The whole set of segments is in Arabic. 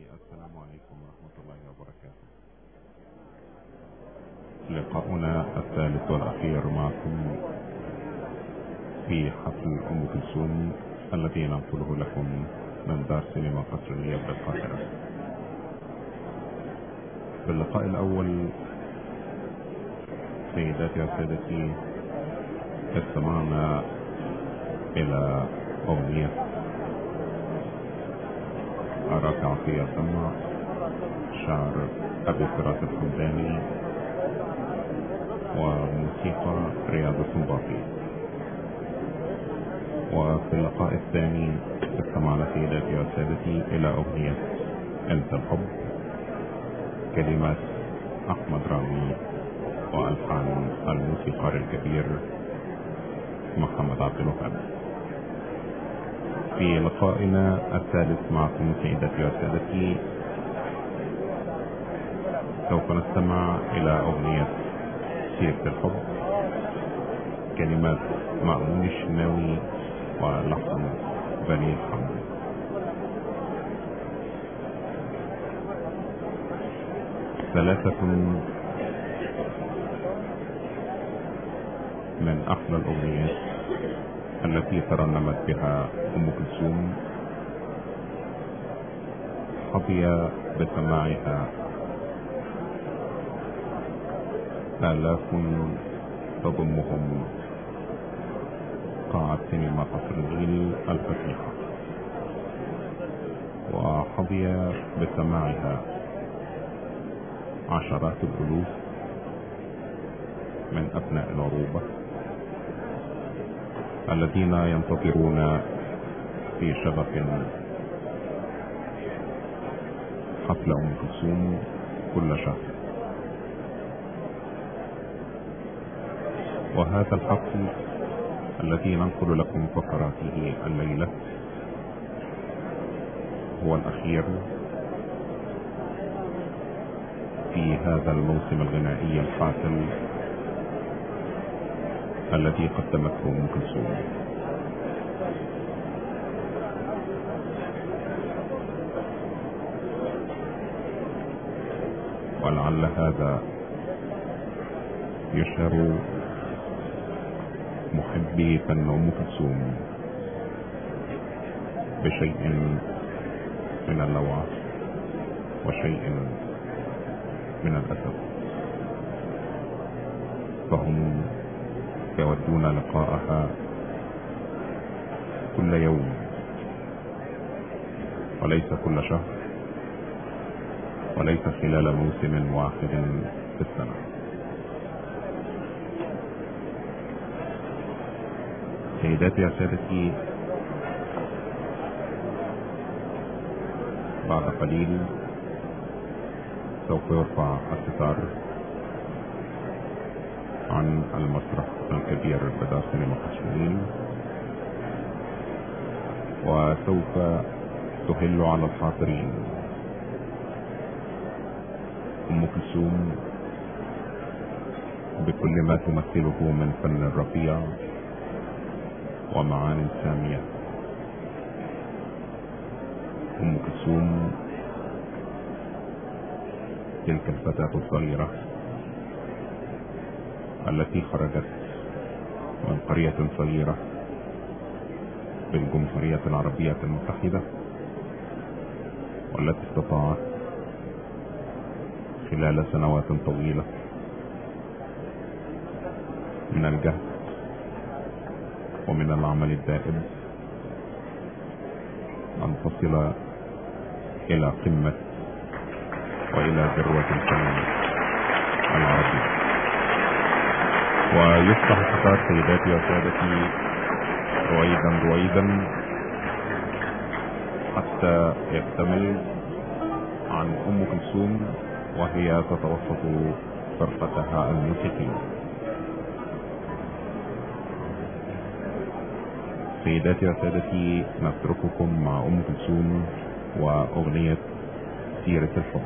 السلام عليكم ورحمة الله وبركاته. لقاؤنا الثالث والأخير معكم في حفل أم كلثوم الذي ننقله لكم من دار سينما قصر النيل بالقاهرة. في اللقاء الأول سيداتي وسادتي استمعنا إلى أغنية أراك عطية الدمع شعر أبي فراس الحمداني وموسيقى رياض السنباطي. وفي اللقاء الثاني استمعنا سيداتي وسادتي إلى أغنية أنت الحب كلمات أحمد رامي وألحان الموسيقار الكبير محمد عبد الوهاب. في لقائنا الثالث معكم سيداتي وسادتي سوف نستمع إلى أغنية سيرة الحب كلمات مأمون الشناوي ولحن بني الحمد. ثلاثة من أحلى الأغنيات التي ترنمت بها أم كلثوم حظي بسماعها آلاف تضمهم قاعة سينما قصر النيل الفسيحة، وحظي بسماعها عشرات الألوف من أبناء العروبة الذين ينتظرون في شغف حفل أم كلثوم كل شهر. وهذا الحفل الذي ننقل لكم فقراته الليلة هو الأخير في هذا الموسم الغنائي الحافل الذي قدمته أم كلثوم. ولعل هذا يشعر محبي فن أم كلثوم بشيء من اللوعة وشيء من الأسف، فهم يودون لقاءها كل يوم وليس كل شهر وليس خلال موسم واحد في السنة. سيداتي وسادتي، بعد قليل سوف يرفع الستار عن المسرح الكبير بدار سينما قصر النيل، وسوف تهل على الحاضرين أم كلثوم بكل ما تمثله من فن رفيع ومعان سامية. أم كلثوم تلك الفتاة الصغيرة التي خرجت من قرية صغيرة بالجمهورية العربية المتحدة، والتي استطاعت خلال سنوات طويلة من الجهد ومن العمل الدائم أن تصل إلى قمة وإلى ذروة الفن العربي. ويفتح ستار سيداتي وسادتي رويدا رويدا حتى يكتمل عن أم كلثوم وهي تتوسط فرقتها الموسيقية. سيداتي وسادتي، نترككم مع أم كلثوم وأغنية سيرة الحب.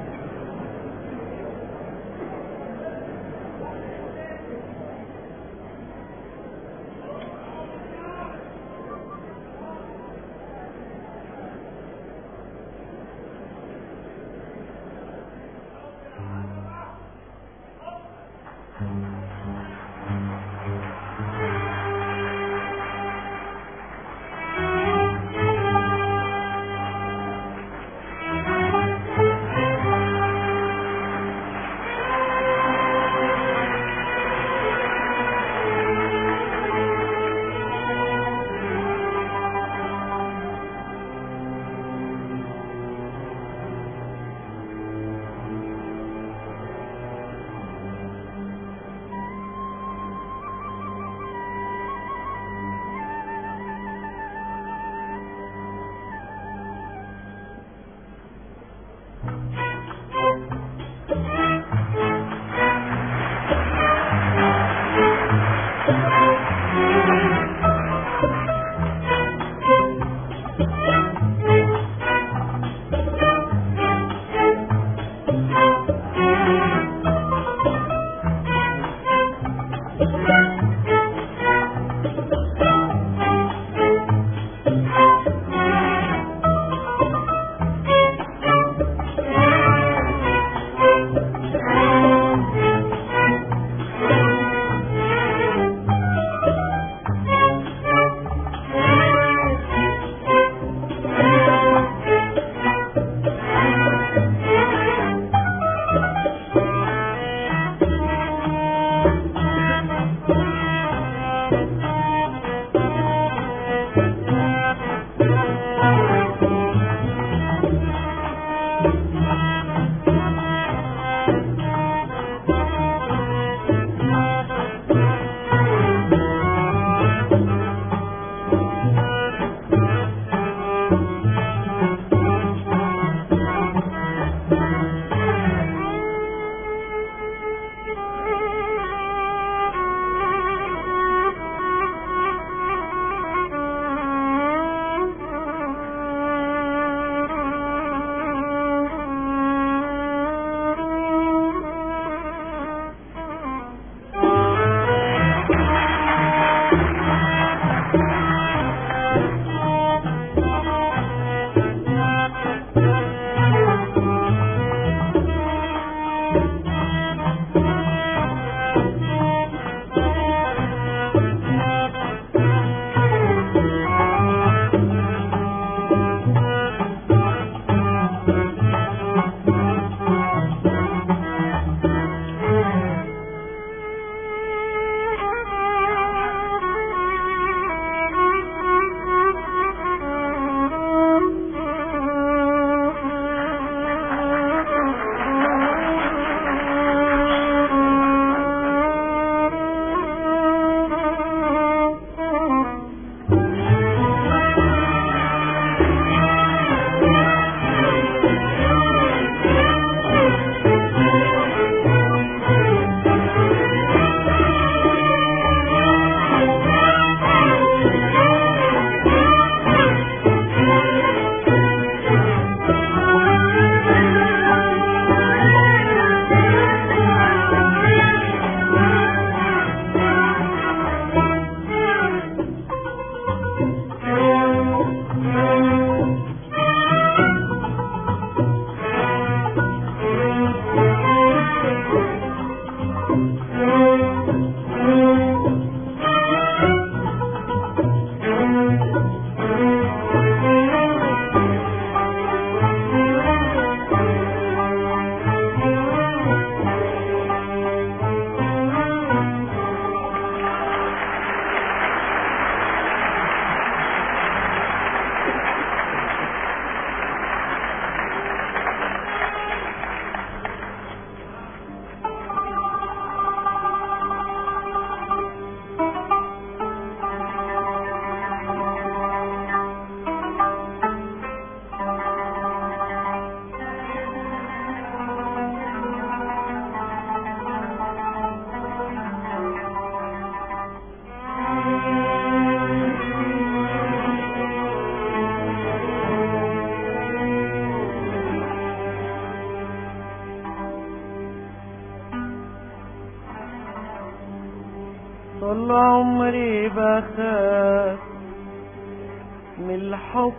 طول عمري بخاف من الحب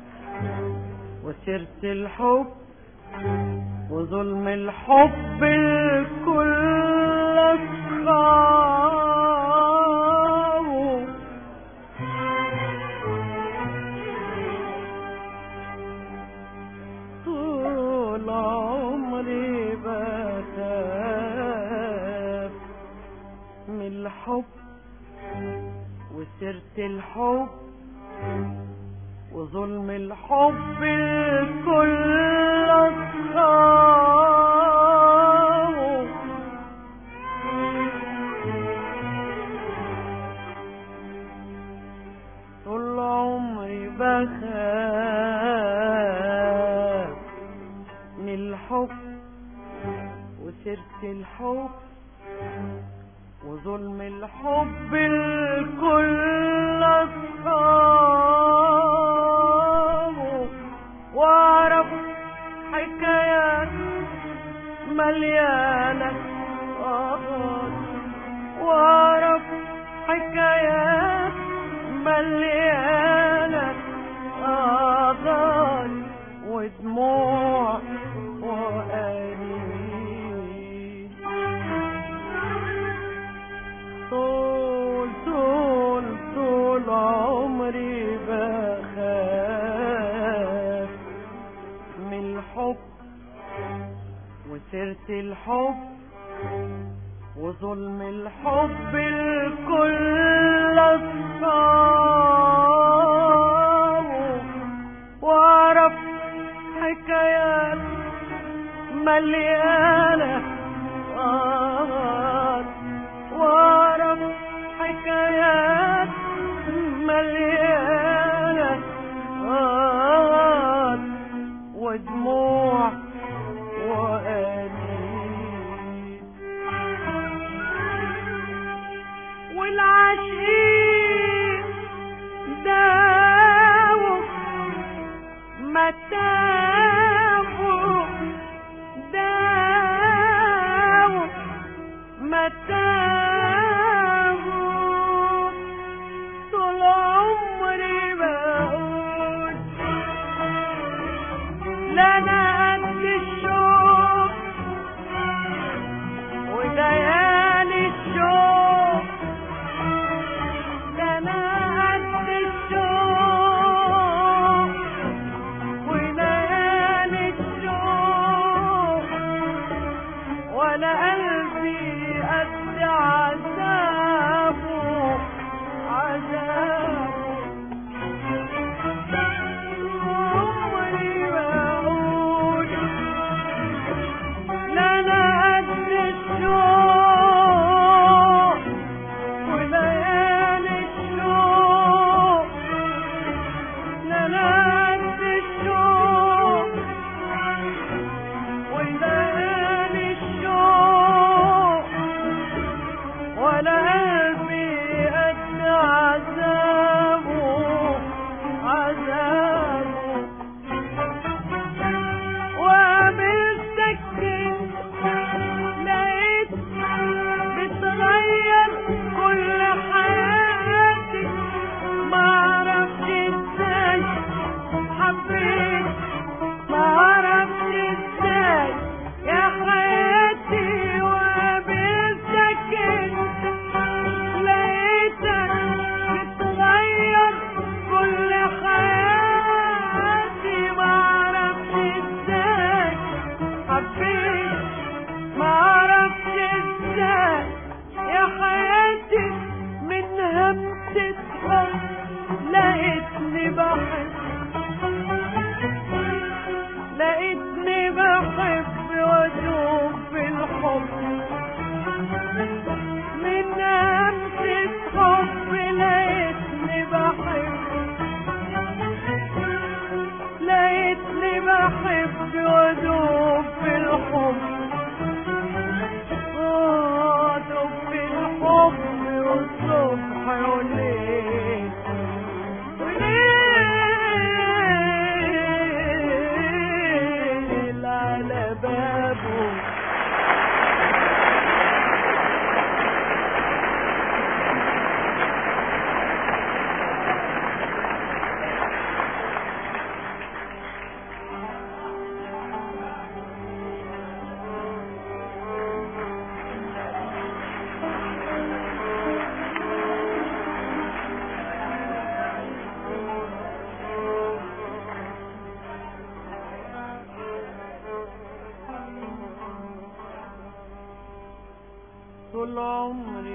وسيرة الحب وظلم الحب الكل أصحابه. طول عمري بخاف من الحب وسيرة الحب وظلم الحب الكل أصحابه. طول عمري بخاف من الحب وسيرة الحب وظلم الحب الكل أصحابه. واعرف حكايات مليانة آه، واعرف حكايات مليانة آه ودموع وأنين. طول عمري بخاف من الحب وسيرة الحب وظلم الحب الكل أصحابه. واعرف حكايات مليانة واعرف حكايات مليانة ودموع وأنين. والعشيق داوم متاعه داوم متاعه. طول عمري بقول لنا قد الشوق وليالي الشوق لنا قد الشوق وليالي الشوق وانا قلبي قد عذابه عذابه. عمري بقول طول عمري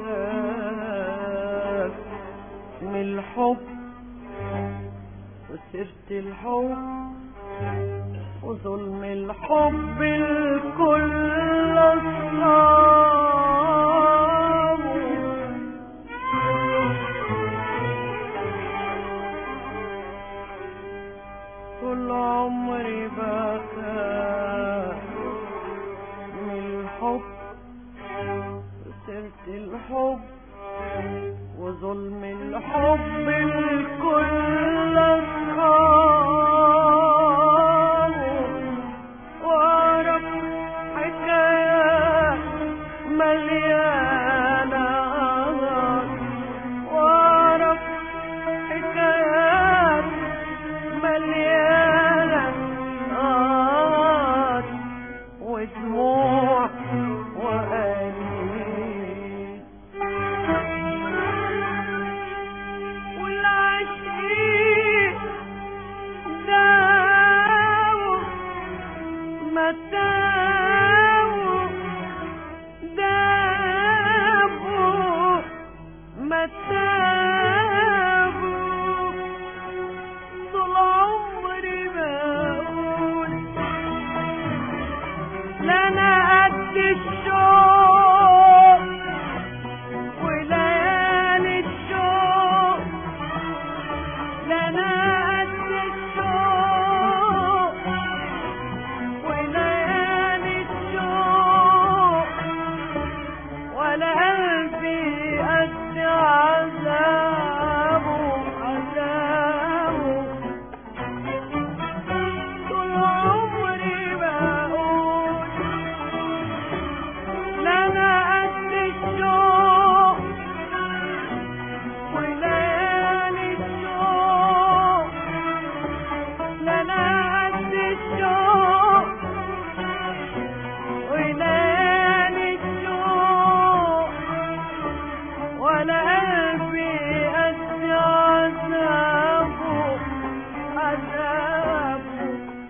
بخاف من الحب وسيرة الحب وظلم الحب الكل أصحابه. طول عمري بخاف من الحب وسيرة الحب وظلم الحب الكل أصحابه. وأعرف حكايات مليانة وأعرف حكايات مليانة ودموع وأنين والعاشقين داووا متاووا دابوا متاووا. طول عمري بقول لا أنا قد الشوق وليالي الشوق لا أنا قد الشوق وليالي الشوق ولا قلبي قد عذابه عذابه. طول عمري بقول لا أنا قد الشوق وليالي الشوق لا أنا قد الشوق وليالي الشوق ولا قلبي قد عذابه عذابه.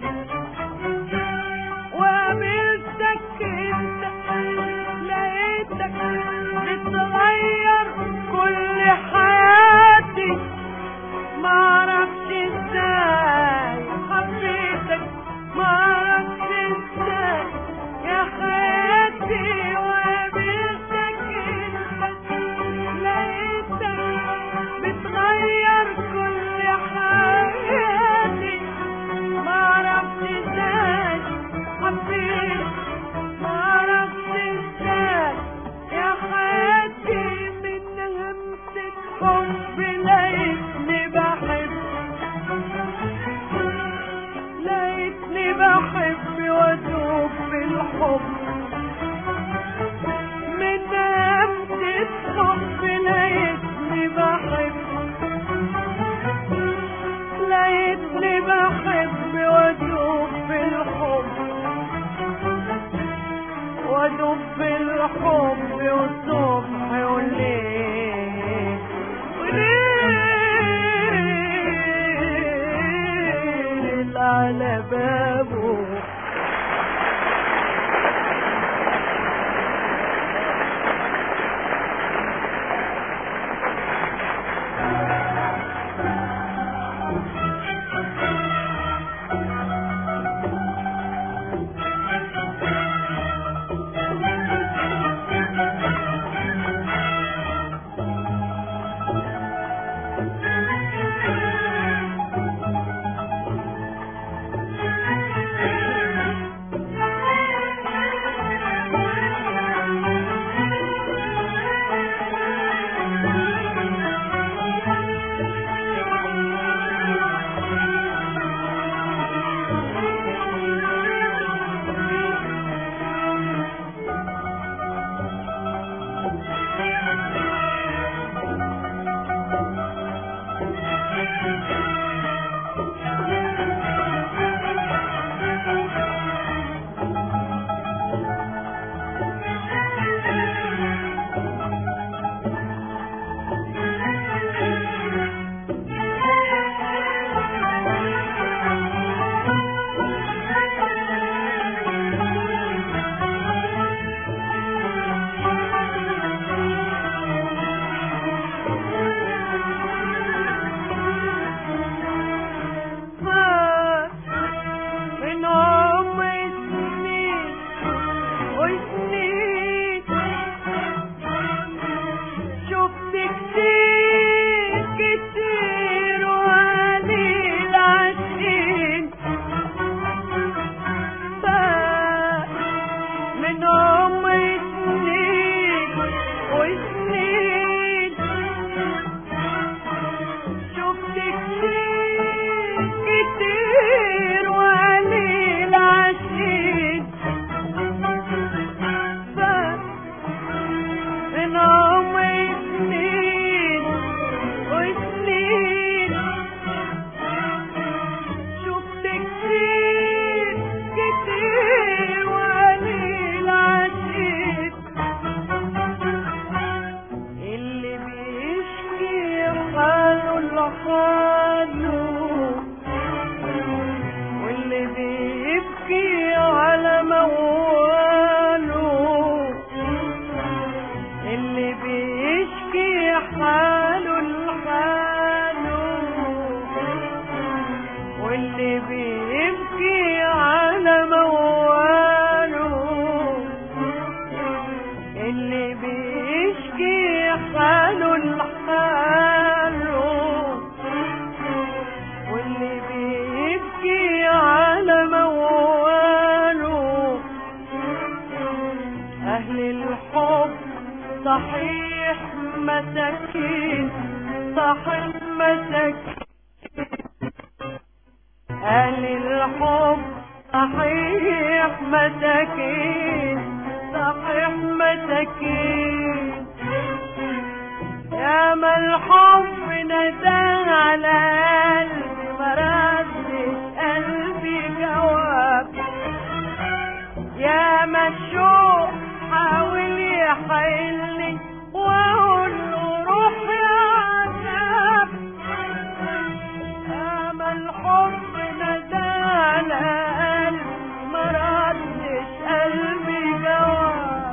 وقابلتك انت لقيتك بتغير كل حياتي معرفش ازاي حبيتك معرفش ازاي يا حياتي. وقابلتك انت لقيتك بتغير كل حياتي معرفش ازاي حبيت معرفش ازاي يا حياتي. من همسة حب لقيتني بحب لقيتني بحب وادوب بالحب. من همسة حب لقيتني بحب لقيتني بحب وادوب بالحب وادوب بالحب والصبح والليل وليل على بابه. صحيح مساكين صحيح مساكين أهل الحب صحيح مساكين صحيح مساكين يا ما الحب ندى على قلبي مردش قلبي جواب يا ما الشوق حاول يحيلني واقول له روح يا عذاب يا ما الحب ندى على قلبي مردش قلبي جواب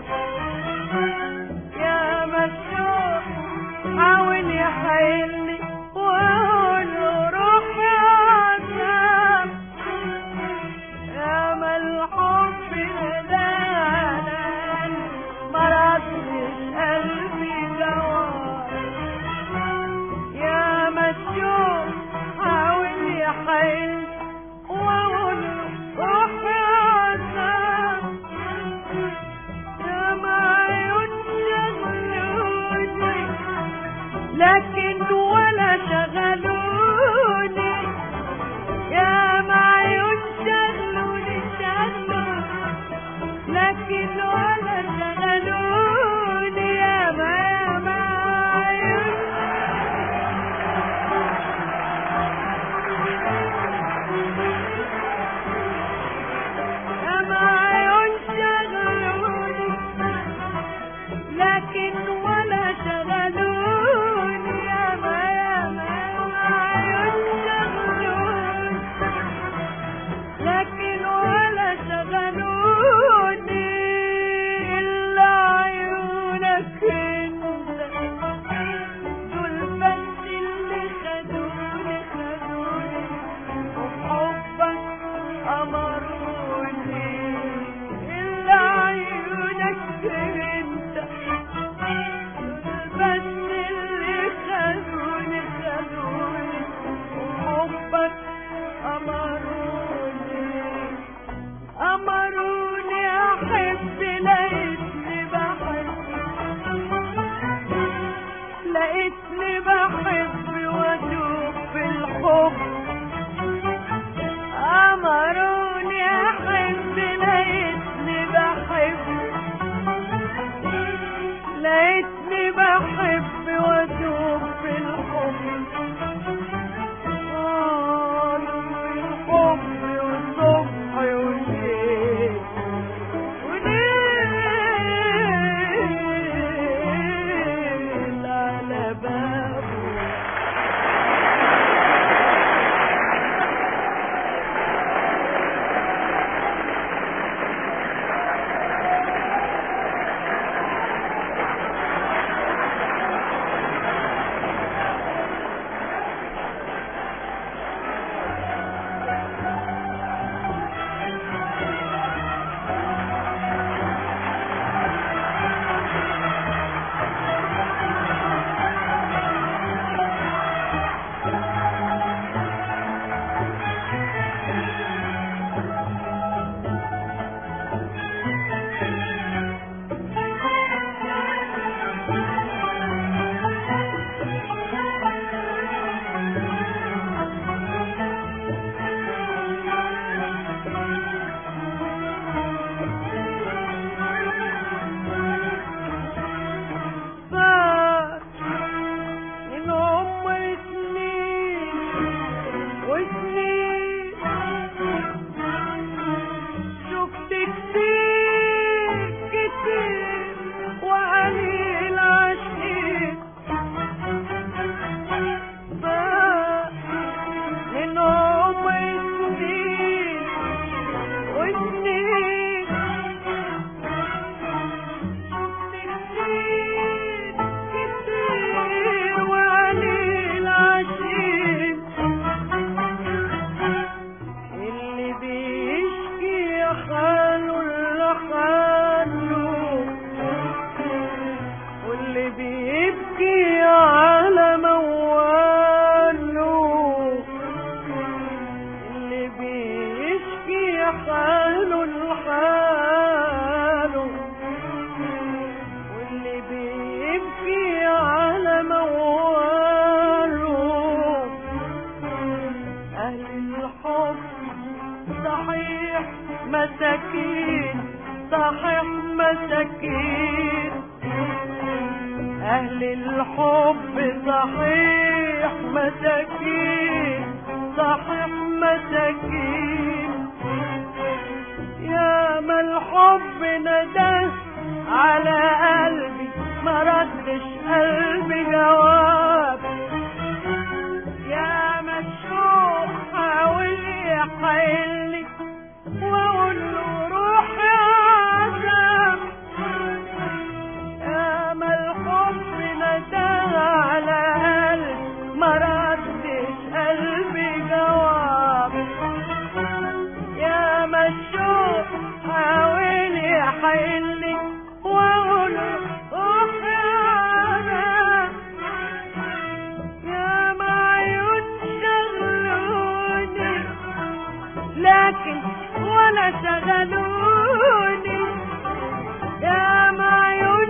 يا ما الشوق حاول يحيلني واقول له روح يا عذاب يا ما الحب ندانا مردش قلبي جواب يا ما الشوق حاول يحيلني واقول له روح يا عذاب يا ما عيون شغلوني لكن ولا شغلوني يا ما عيون شغلوني لكن ولا شغلوني يا ما عيون يا ما عيون شغلوني لكن ولا شغلوني يا ما عيون شغلوني لكن ولا شغلوني إلا عيونك انت دول بس اللي خدوني وبحبك أمروني إلا عيونك انت دول بس اللي خدوني وبحبك أمروني أحب لقيتني بحب وأدوب في الحب أمروني أحب لقيتني بحب وأدوب في الحب الحب والصبح والليل على بابه حاله واللي مساكين صحيح مساكين، أهل الحب صحيح مساكين صحيح مساكين. يا ما الحب نداه على قلبي ما ردش قلبي جواب، يا ما الشوق حاول يحيلني واقول له روح يا عذاب، يا ما الحب نداه على قلبي ما ردش قلبي جواب، يا ما الشوق حاول يحيلني واقول له روح يا عذاب، يا ما عيون شغلوني لكن ولا شغلوني، يا ما عيون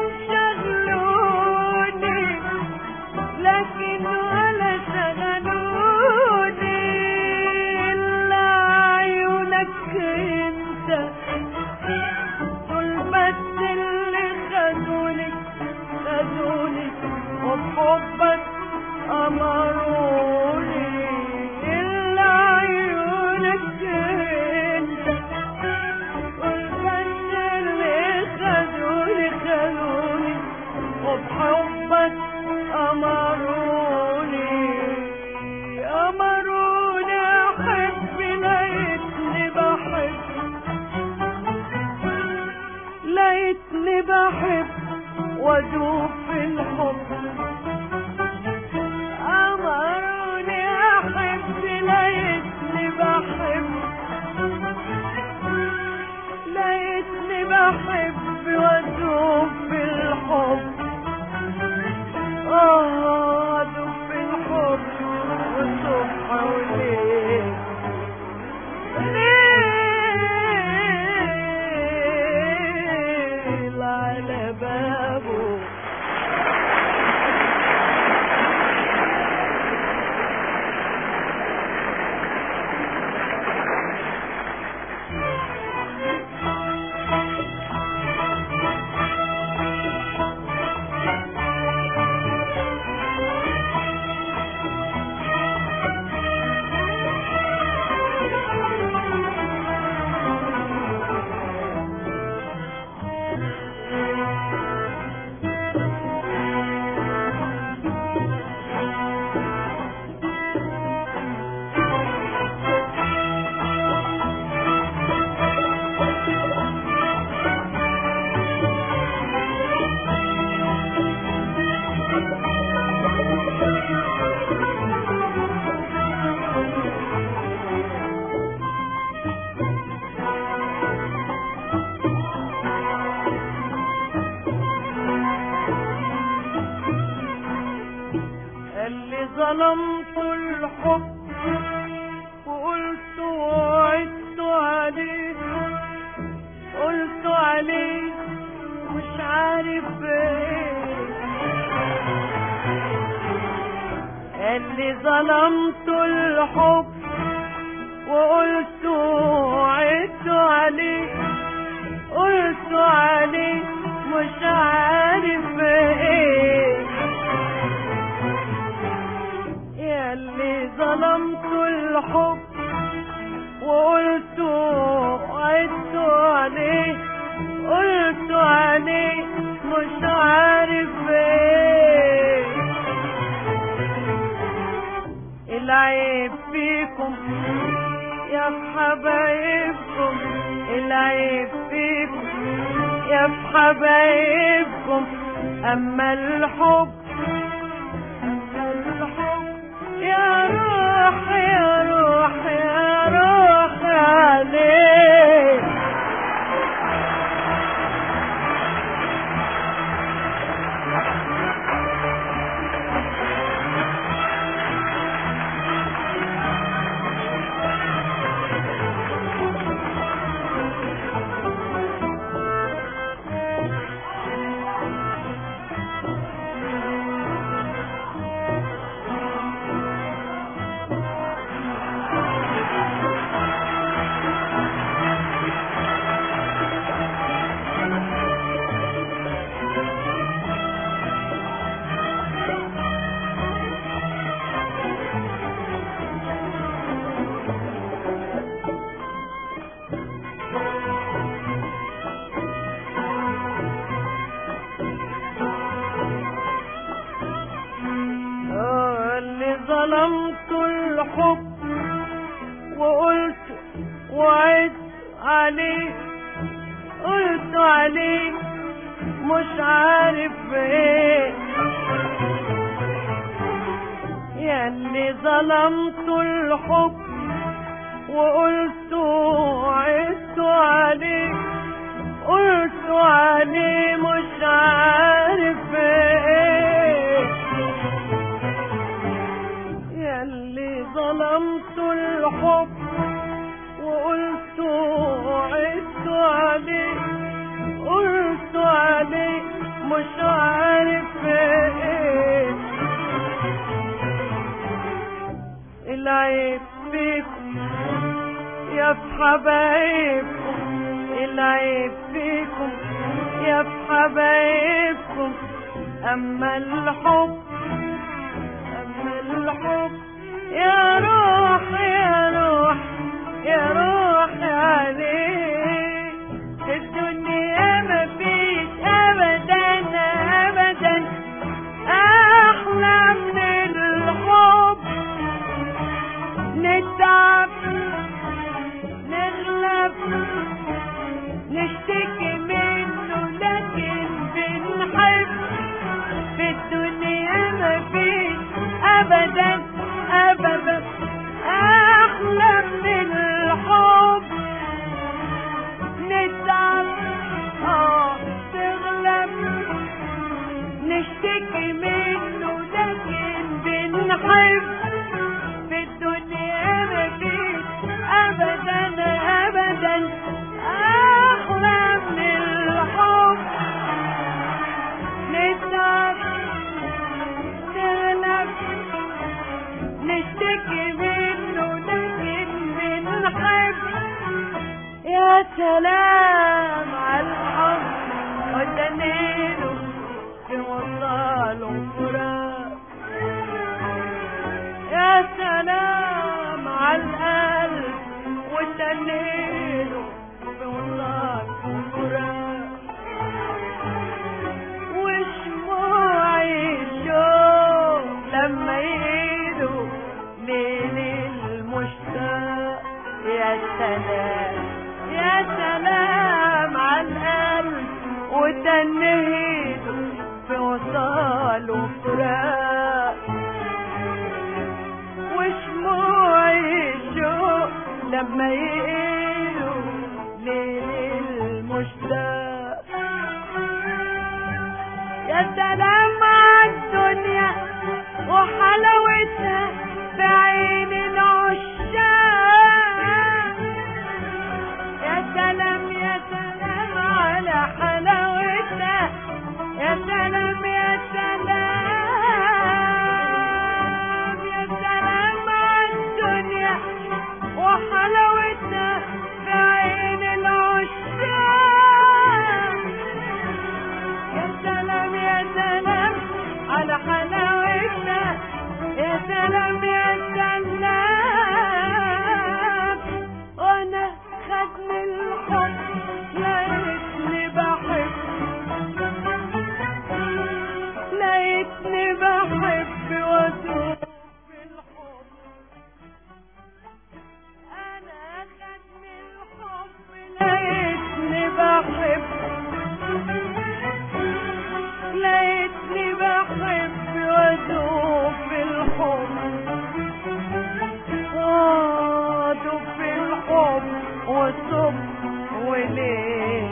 شغلوني لكن ولا شغلوني، إلا عيونك انت دول بس اللي خدوني وبحبك أمروني، إلا عيونك انت دول بس اللي خدوني وبحبك أمروني أحب ليتني بحب وادوب في الحب، أمروني أحب ليتني بحب وادوب في الحب، وادوب في الحب والصبح وليل على بابه. اللي ظلمت الحب وقلت وعدت عليه، قلت عليه مش عارف ايه، اللي ظلمت الحب وقلت وعدت عليه، قلت عليه مش عارف ايه، اللي ظلمت الحب وقلت وعدت عليه، قلت عليه مش عارف ايه، العيب فيكم يا في حبايبكم، العيب فيكم يا في حبايبكم، اما الحب يا روح يا روح يا روح عليك. الحب وقلت وعدت عليه، قلت عليه مش عارف ايه، ياللي ظلمت الحب وقلت وعدت عليه، قلت عليه مش عارف ايه، ياللي ظلمت الحب وقلت وعدت عليه، قلت عليه مش عارف ايه، العيب فيكم يا في حبايبكم، العيب فيكم يا في حبايبكم، اما الحب يا روح يا روح يا روح عليه، الدنيا مفيش ابدا ابدا احلى من الحب، نتعب نغلب نشتكي منه لكن بنحب، في الدنيا مفيش ابدا ابدا احلى من الحب، نتعب تغلب نشتكي منه لكن بنحب، في الدنيا مفيش ابدا ابدا احلى من الحب، نتعب نغلب نشتكي منه لكن بنحب، يا سلام على الحب وتنيله في وصاله فراق، يا سلام على القلب وتنيله في وصاله فراق، وشموعي الشوق لما يهيدوا ليل المشتاق، يا سلام يا سلام على القلب وتنهيده في وصاله فراق، وشموعي الشوق لما يقيلوا ليل المشتاق، يا سلام على الدنيا وحلاوتها في عين العشاق، يا سلام يا سلام على حلاوتها، يا سلام يا سلام يا سلام على الدنيا وحلاوتها في عين العشاق، يا سلام يا سلام على حلاوتها، يا سلام يا سلام، وانا خدني الحب لقيتني بحب، لقيتني بحب وادوب في الحب، انا خدني الحب لقيتني بحب، لقيتني بحب وادوب في الحب، وادوب في الحب وصب وليل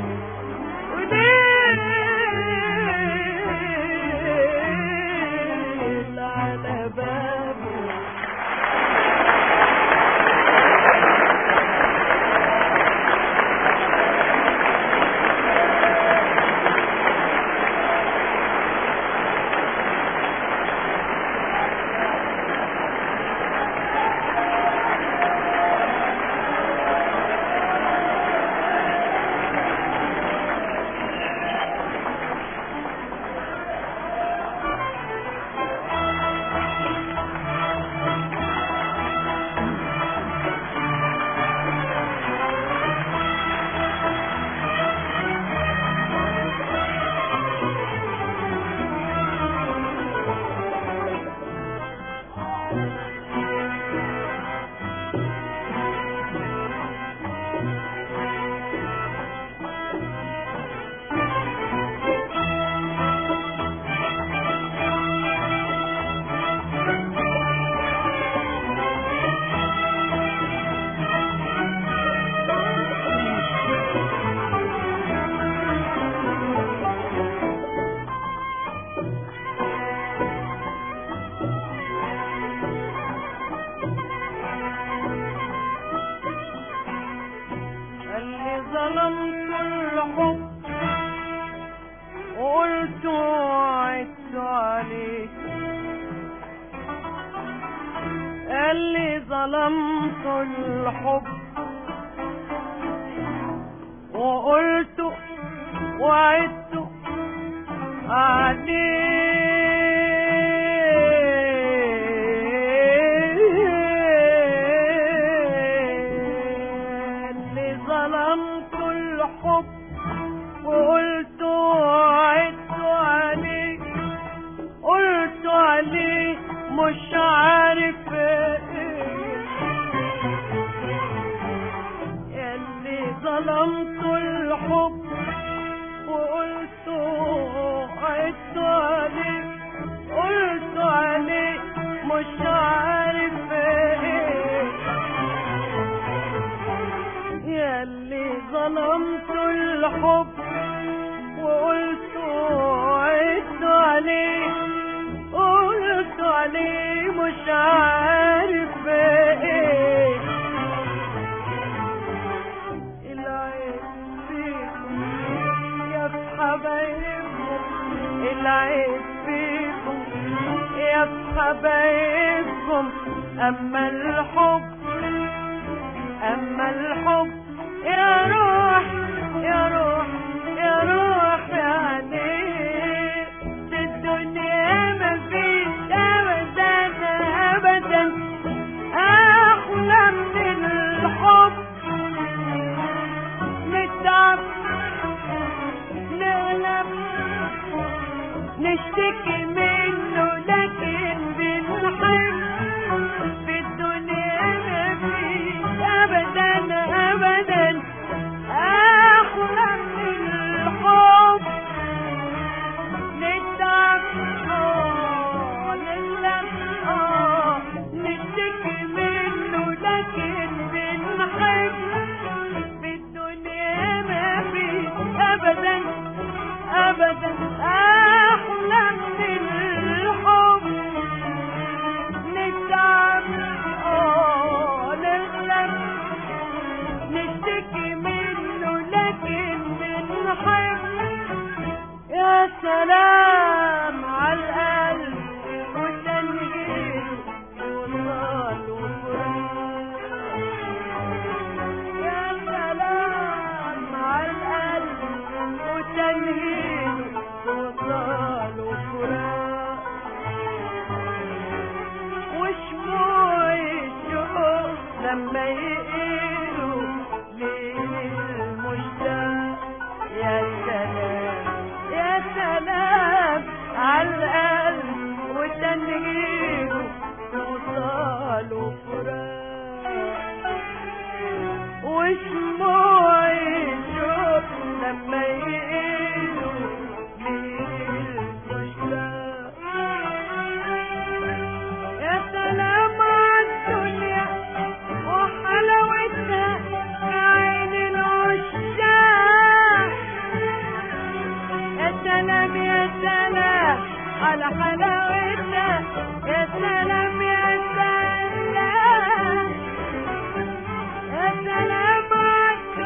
وليل على بابه. ظلمت الحب وقلت وعدت عليك، اللي ظلمت الحب وقلت وعدت مش عارف اللي ظلمت الحب وقلت وعدت عليه، قلت عليه مش عارف ياللي ظلمت الحب وقلت وعدت عليه، قلت عليه مش عارف ايه. العيب فيكم يا في حبايبكم، العيب فيكم يا في حبايبكم، اما الحب يا روح يا روح يا روح يا عليك في الدنيا ما فيش ابدا ابدا احلى من الحب. نتعب نغلب نشتكي منه لكن بنحب، في الدنيا ما فيش ابدا ابدا احلى من الحب. نتعب نغلب نشتكي منه لكن بنحب، في الدنيا ما فيش ابدا ابدا احلى من الحب. نتعب نغلب نشتكي منه لكن بنحب. يا سلام على القلب وتنهيد وصال وفراق، يا سلام على القلب وتنهيد وصال وفراق، وشموع الشوق لما يقيلوا ليل المشتاق. يا سلام يا سلام على القلب وتنهيده وصال وفراق، وشموع الشوق لما يقيلوا ليل المشتاق. يا سلام عالدنيا وحلاوتها يا عين العشاق، يا سلام يا سلام على حلاوتها، يا سلام يا سلام، يا سلام عالدنيا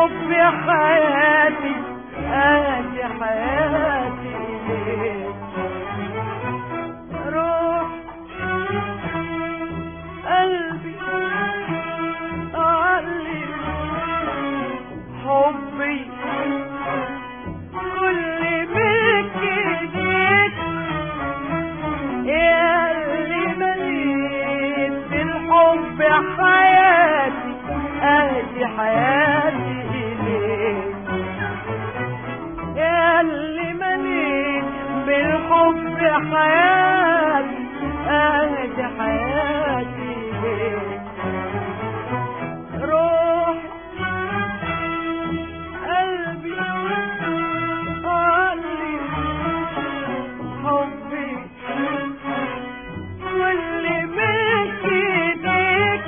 بالحب حياتي ادي حياتي إليك. روح قلبي علي حبي كل بك ايديك يا اللي مليت بالحب حياتي اهدي حياتي اليك. يا اللي مليت بالحب حياتي اهدي حياتي اليك. روح قلبي علي حبي واللي ملك ايديك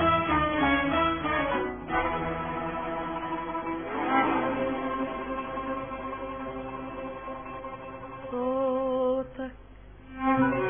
صوتك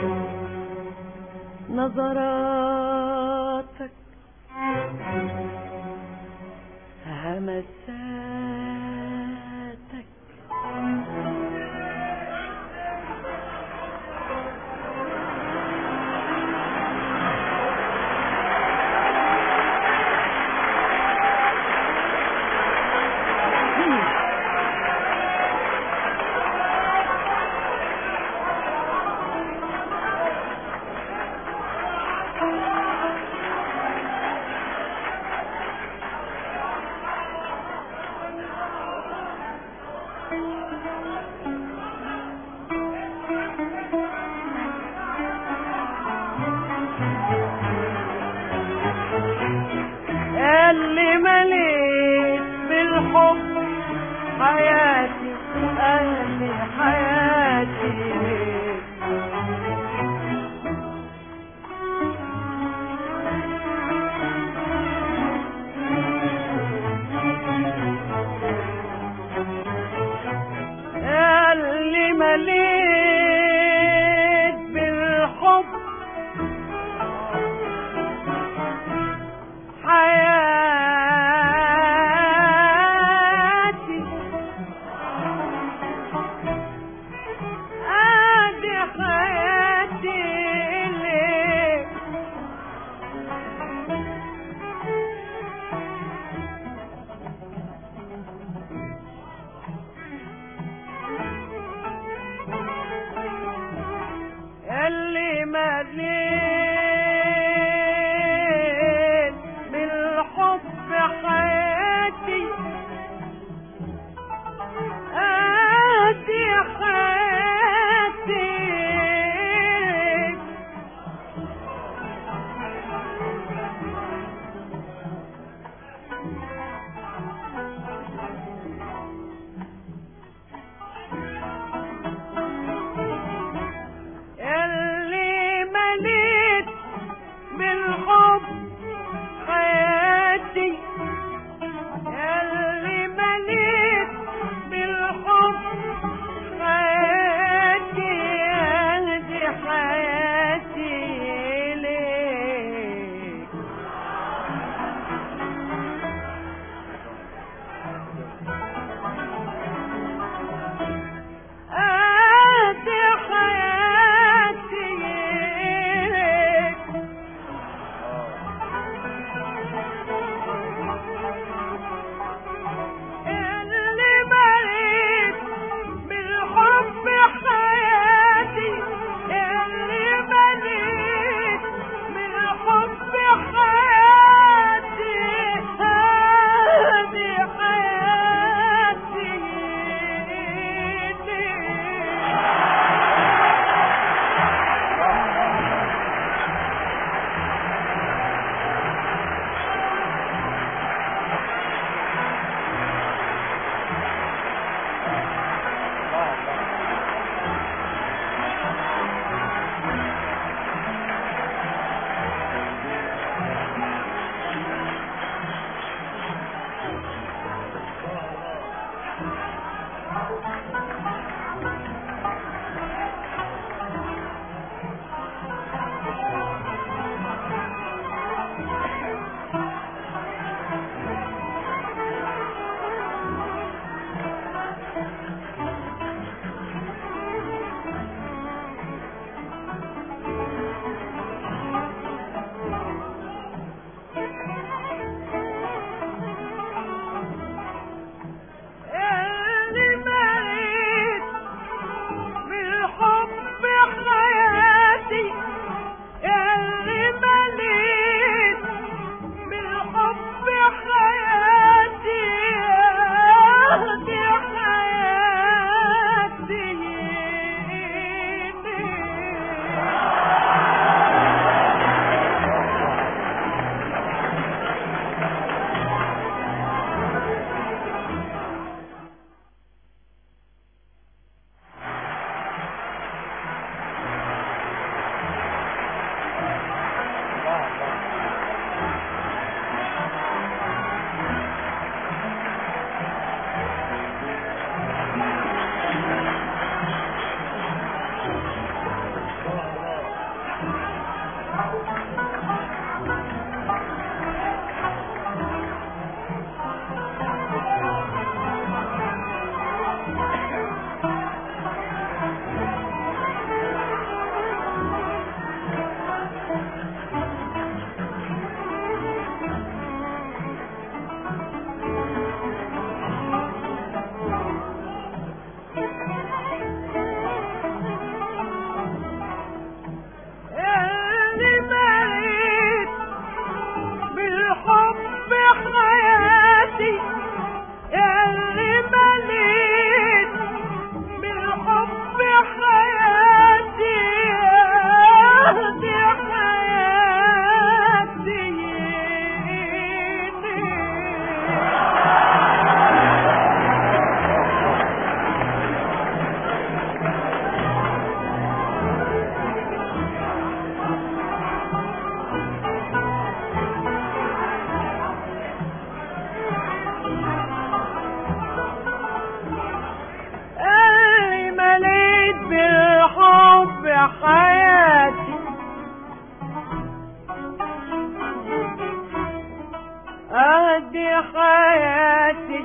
أهدي حياتي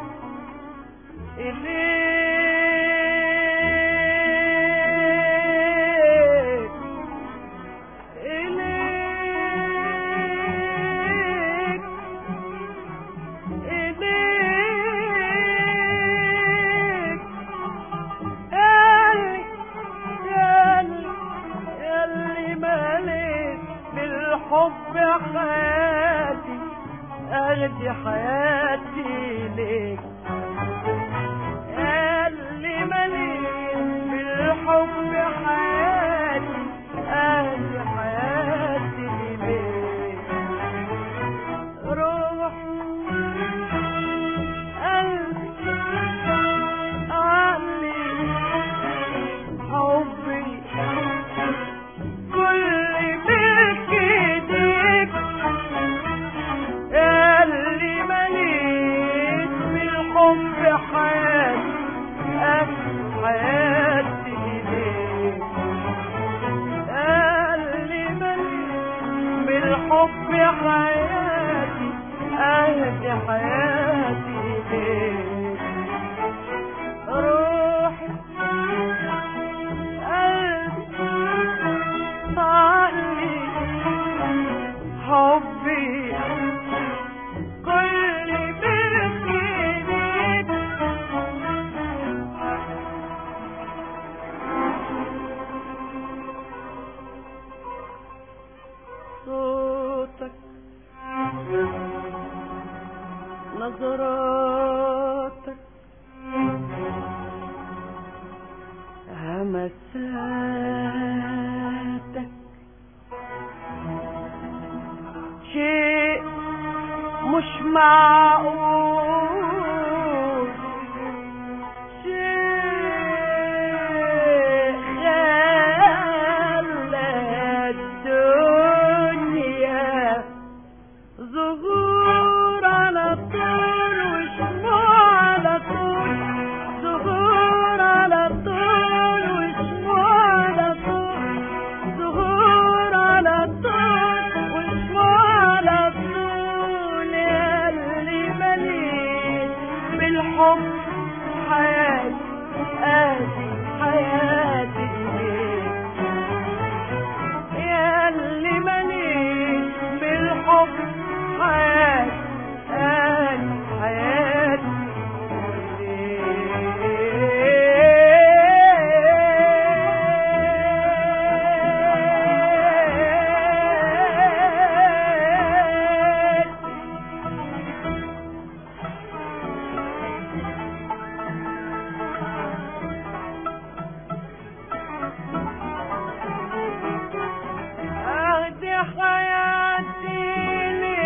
إليك إليك إليك ياللي مليت بالحب حياتي أهدي حياتي ليك ياللي مليت بالحب حياتي أهدي حياتي ليك روحي قلبي عقلي حبي كل ملك ايديك اللي مليت بالحب حياتي حياتي ليك اللي مليت بالحب حياتي أهدي حياتي ليك روحي قلبي طالي حبي كل بركينيك صوتك نظراتك همساتك شيء مش معقول شيء خلى الدنيا ظهور على طول وشموع على طول ظهور على طول وشموع على طول ظهور على طول وشموع على طول ياللي مليت بالحب حياتي أهدي حياتي ليك ياللي مليت بالحب حياتي أهدي حياتي أهدي حياتي ليك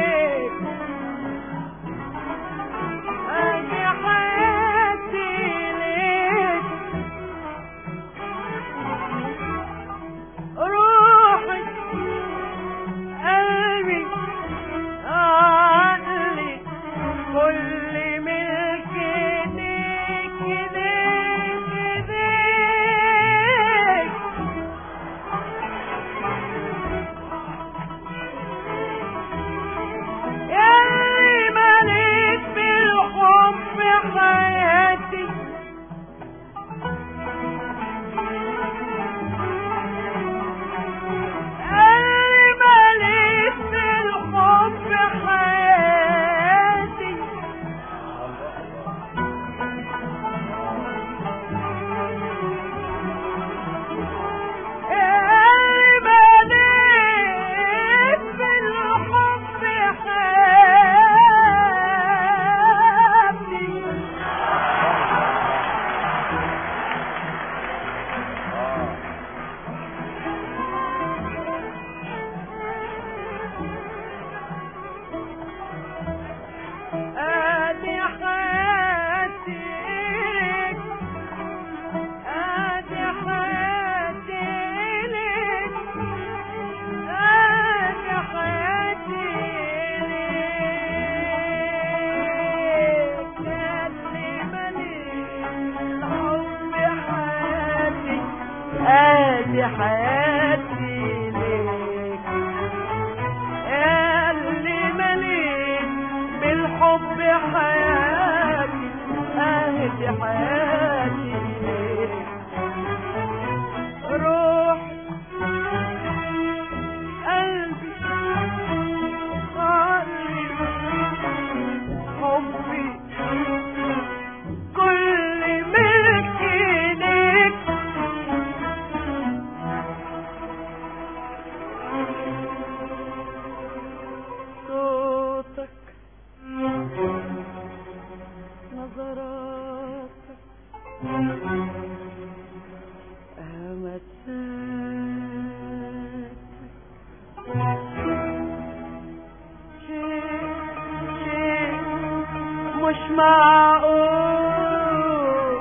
معقول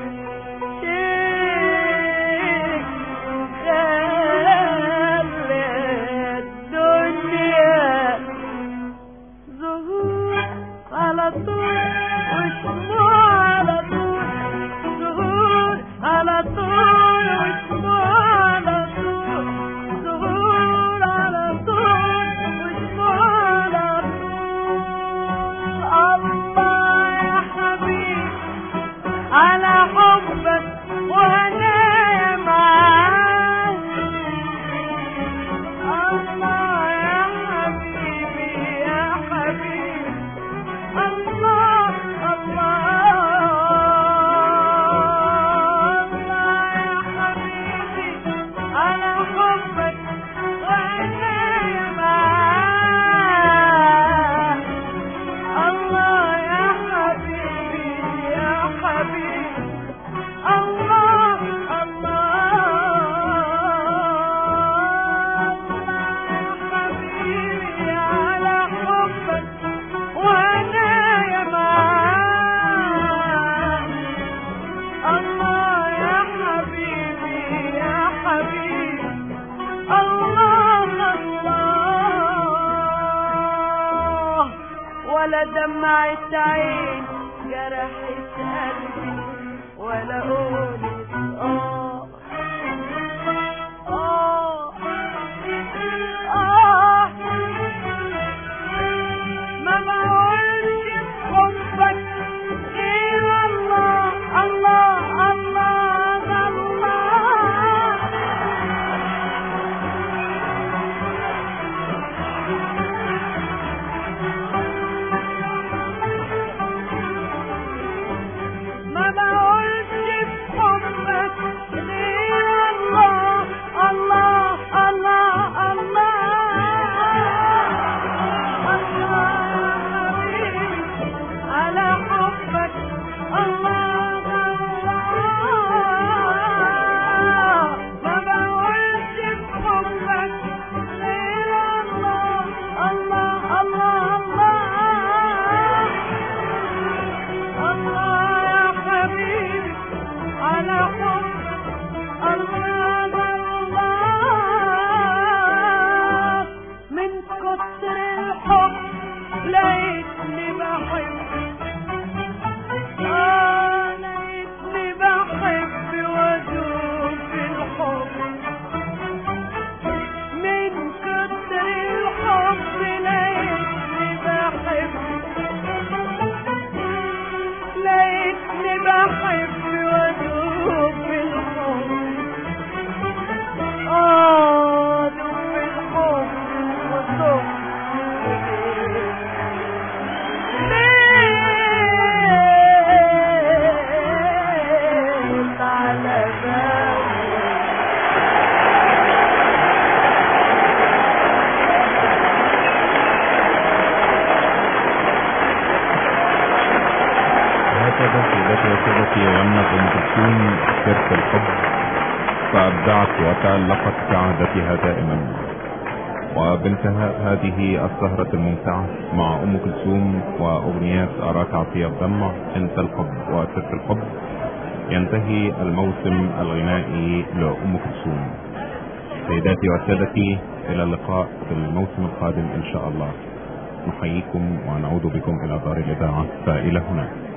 شيء خلى الدنيا ظهور على طول وشموع على طول، ظهور على طول وشموع على طول، ظهور على طول وشموع على طول. الله يا حبيبي على حبك وانا معاك، الله يا حبيبي يا حبيبي، الله الله يا حبيبي على حبك وانا معاك، الله يا حبيبي يا حبيبي، الله الله يا حبيبي على حبك وانا معاك، الله يا حبيبي يا حبيبي، الله الله. ولا دمعة عين جرحت قلبي ولا قولت ما بقولش بحبك غير الله الله الله الله. ما بقولش بحبك غير الله الله الله الله. الله يا حبيبي على حبك، الله الله. ما بقولش بحبك غير الله الله الله الله. الله يا حبيبي على حبك، الله الله. من كتر الحب لقيتني بحب، لقيتني بحب وادوب في الحب. من كتر الحب لقيتني بحب، لقيتني بحب وادوب في الحب، ادوب في الحب وادوب ليل على بالي. هكذا سيدتي وسادتي غنت ام كلثوم سيرة الحب، فابدعت وتألقت كعادتها دائما. وبانتهاء هذه السهرة الممتعة مع ام كلثوم واغنيات اراك عطية الدمع، انت الحب وسيرة الحب، ينتهي الموسم الغنائي لام كلثوم. سيداتي وسادتي الى اللقاء في الموسم القادم ان شاء الله. نحييكم ونعود بكم الى دار الاذاعة، فالى هناك.